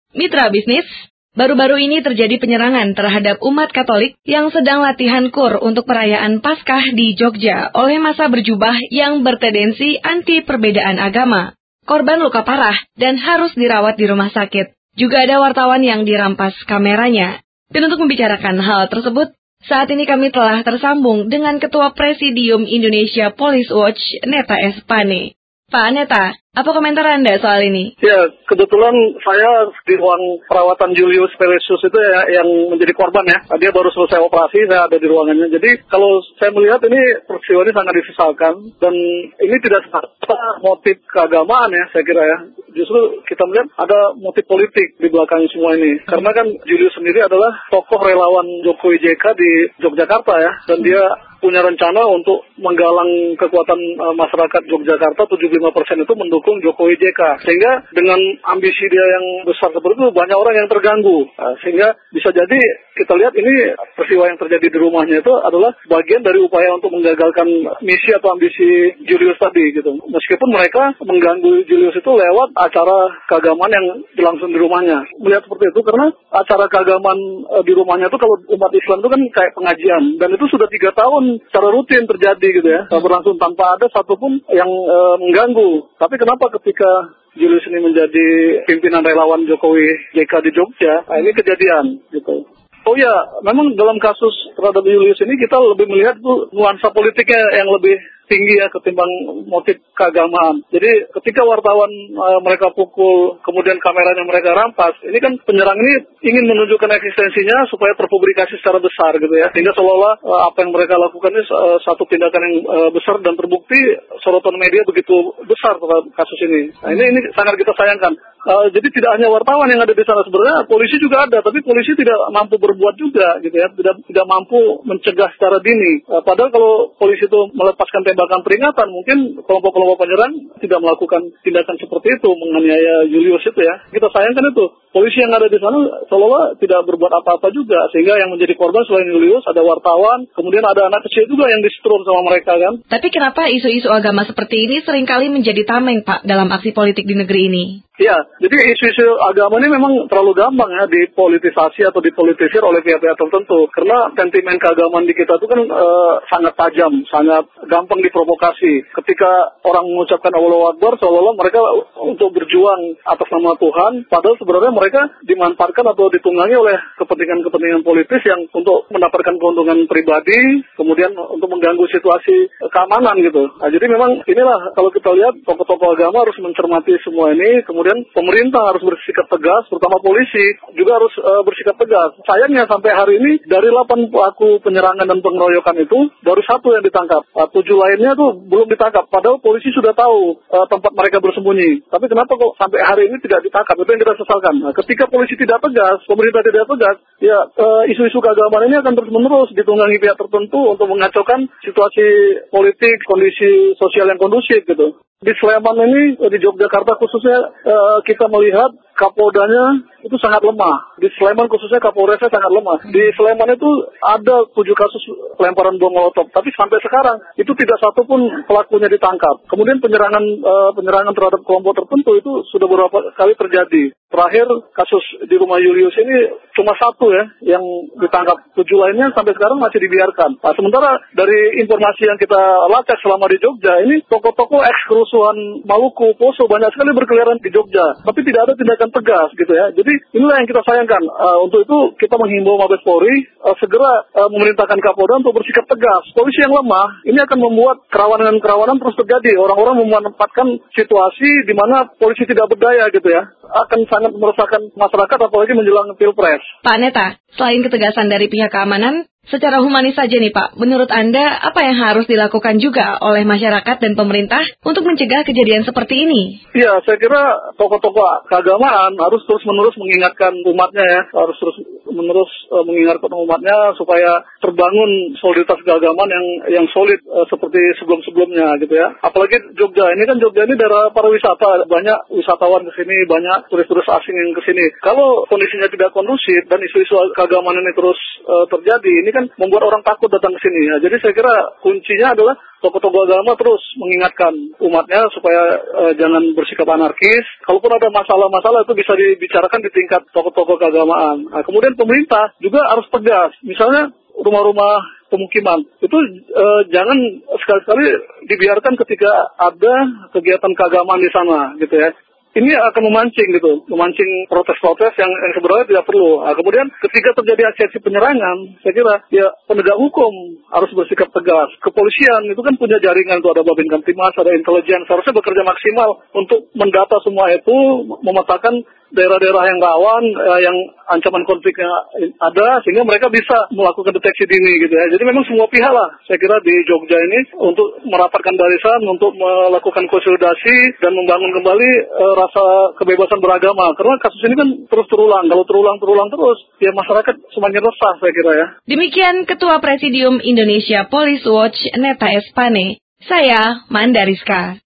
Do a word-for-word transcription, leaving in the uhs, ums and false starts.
Mitra bisnis, baru-baru ini terjadi penyerangan terhadap umat Katolik yang sedang latihan kur untuk perayaan Paskah di Jogja oleh massa berjubah yang bertendensi anti perbedaan agama. Korban luka parah dan harus dirawat di rumah sakit. Juga ada wartawan yang dirampas kameranya. Dan untuk membicarakan hal tersebut, saat ini kami telah tersambung dengan Ketua Presidium Indonesia Police Watch, Neta Espane. Pak Neta, apa komentar Anda soal ini? Ya, kebetulan saya di ruang perawatan Julius Pelesius itu ya, yang menjadi korban ya. Dia baru selesai operasi, saya ada di ruangannya. Jadi kalau saya melihat ini peristiwa ini sangat disesalkan. Dan ini tidak semata motif keagamaan ya, saya kira ya. Justru kita melihat ada motif politik di belakang semua ini. Karena kan Julius sendiri adalah tokoh relawan Jokowi J K di Yogyakarta ya. Dan dia punya rencana untuk menggalang kekuatan uh, masyarakat Yogyakarta. Tujuh puluh lima persen itu mendukung Jokowi J K. Sehingga dengan ambisi dia yang besar seperti itu, banyak orang yang terganggu. Uh, sehingga bisa jadi kita lihat ini peristiwa yang terjadi di rumahnya itu adalah bagian dari upaya untuk menggagalkan misi atau ambisi Julius tadi gitu. Meskipun mereka mengganggu Julius itu lewat acara keagamaan yang berlangsung di rumahnya. Melihat seperti itu karena acara keagamaan uh, di rumahnya itu kalau umat Islam itu kan kayak pengajian. Dan itu sudah tiga tahun secara rutin terjadi gitu ya. Berlangsung tanpa ada satupun yang uh, mengganggu. Tapi kenapa ketika Julius ini menjadi pimpinan relawan Jokowi J K di Jogja, nah ini kejadian gitu. Oh ya, memang dalam kasus terhadap Julius ini kita lebih melihat tuh nuansa politiknya yang lebih tinggi ya ketimbang motif keagamaan. Jadi ketika wartawan uh, mereka pukul, kemudian kameranya mereka rampas, ini kan penyerang ini ingin menunjukkan eksistensinya supaya terpublikasi secara besar gitu ya. Sehingga seolah-olah uh, apa yang mereka lakukan ini uh, satu tindakan yang uh, besar dan terbukti sorotan media begitu besar terhadap kasus ini. Nah ini, ini sangat kita sayangkan. Uh, jadi tidak hanya wartawan yang ada di sana, sebenarnya polisi juga ada, tapi polisi tidak mampu berbuat juga gitu ya, tidak tidak mampu mencegah secara dini. Uh, padahal kalau polisi itu melepaskan tembakan peringatan, mungkin kelompok-kelompok penyerang tidak melakukan tindakan seperti itu menganiaya Julius itu ya. Kita sayangkan itu. Polisi yang ada di sana seolah-olah tidak berbuat apa-apa juga, sehingga yang menjadi korban selain Julius ada wartawan, kemudian ada anak kecil juga yang disetrum sama mereka kan. Tapi kenapa isu-isu agama seperti ini seringkali menjadi tameng Pak dalam aksi politik di negeri ini? Ya, jadi isu-isu agama ini memang terlalu gampang ya dipolitisasi atau dipolitisir oleh pihak-pihak tertentu. Karena sentimen keagamaan di kita itu kan e, sangat tajam, sangat gampang diprovokasi. Ketika orang mengucapkan Allahu Akbar, seolah-olah mereka untuk berjuang atas nama Tuhan, padahal sebenarnya mereka dimanfaatkan atau ditunggangi oleh kepentingan-kepentingan politis yang untuk mendapatkan keuntungan pribadi, kemudian untuk mengganggu situasi keamanan gitu. Nah, jadi memang inilah kalau kita lihat tokoh-tokoh agama harus mencermati semua ini, kemudian Dan pemerintah harus bersikap tegas, terutama polisi juga harus uh, bersikap tegas. Sayangnya sampai hari ini dari delapan pelaku penyerangan dan pengeroyokan itu baru satu yang ditangkap. Uh, tujuh lainnya tuh belum ditangkap. Padahal polisi sudah tahu uh, tempat mereka bersembunyi. Tapi kenapa kok sampai hari ini tidak ditangkap? Itu yang kita sesalkan. Nah, ketika polisi tidak tegas, pemerintah tidak tegas, ya uh, isu-isu keagamaan ini akan terus-menerus ditunggangi pihak tertentu untuk mengacaukan situasi politik, kondisi sosial yang kondusif gitu. Di Sleman ini, di Yogyakarta khususnya, uh, kita melihat Kapoldanya itu sangat lemah. Di Sleman khususnya Kapolresnya sangat lemah. Di Sleman itu ada tujuh kasus pelemparan bom molotov, tapi sampai sekarang itu tidak satu pun pelakunya ditangkap. Kemudian penyerangan uh, penyerangan terhadap kelompok tertentu itu sudah beberapa kali terjadi. Terakhir kasus di rumah Julius ini cuma satu ya yang ditangkap, tujuh lainnya sampai sekarang masih dibiarkan. Nah, sementara dari informasi yang kita lacak selama di Jogja ini tokoh-tokoh eks kerusuhan Maluku, Poso banyak sekali berkeliaran di Jogja, tapi tidak ada tindakan tegas gitu ya. Jadi inilah yang kita sayangkan. Uh, untuk itu kita menghimbau Mabes Polri uh, segera uh, memerintahkan Kapolda untuk bersikap tegas. Polisi yang lemah ini akan membuat kerawanan-kerawanan terus terjadi. Orang-orang memanfaatkan situasi di mana polisi tidak berdaya gitu ya. Akan sangat meresahkan masyarakat apalagi menjelang Pilpres. Pak Neta, selain ketegasan dari pihak keamanan, secara humanis saja nih Pak, menurut Anda apa yang harus dilakukan juga oleh masyarakat dan pemerintah untuk mencegah kejadian seperti ini? Ya, saya kira tokoh-tokoh keagamaan harus terus-menerus mengingatkan umatnya ya, harus terus-menerus uh, mengingatkan umatnya supaya terbangun soliditas keagamaan yang yang solid uh, seperti sebelum-sebelumnya gitu ya. Apalagi Jogja, ini kan Jogja ini daerah pariwisata, banyak wisatawan ke sini, banyak turis-turis asing yang ke sini. Kalau kondisinya tidak kondusif dan isu-isu keagamaan ini terus uh, terjadi, ini kan kan membuat orang takut datang ke sini. Ya. Jadi saya kira kuncinya adalah tokoh-tokoh agama terus mengingatkan umatnya supaya uh, jangan bersikap anarkis. Kalaupun ada masalah-masalah itu bisa dibicarakan di tingkat tokoh-tokoh keagamaan. Nah, kemudian pemerintah juga harus tegas. Misalnya rumah-rumah pemukiman itu uh, jangan sekali-sekali dibiarkan ketika ada kegiatan keagamaan di sana, gitu ya. Ini akan memancing gitu, memancing protes-protes yang, yang sebenarnya tidak perlu. Nah, kemudian ketika terjadi aksi-aksi penyerangan, saya kira ya penegak hukum harus bersikap tegas. Kepolisian itu kan punya jaringan, tuh ada Babin Kamtimas, ada intelijen, seharusnya bekerja maksimal untuk mendata semua itu, memetakan daerah-daerah yang rawan, eh, yang ancaman konfliknya ada, sehingga mereka bisa melakukan deteksi dini gitu ya. Jadi memang semua pihak lah, saya kira di Jogja ini untuk merapatkan barisan, untuk melakukan konsolidasi dan membangun kembali eh, rasa kebebasan beragama. Karena kasus ini kan terus terulang, kalau terulang-terulang terus, ya masyarakat semakin resah saya kira ya. Demikian Ketua Presidium Indonesia Police Watch Neta Espane, saya Mandariska.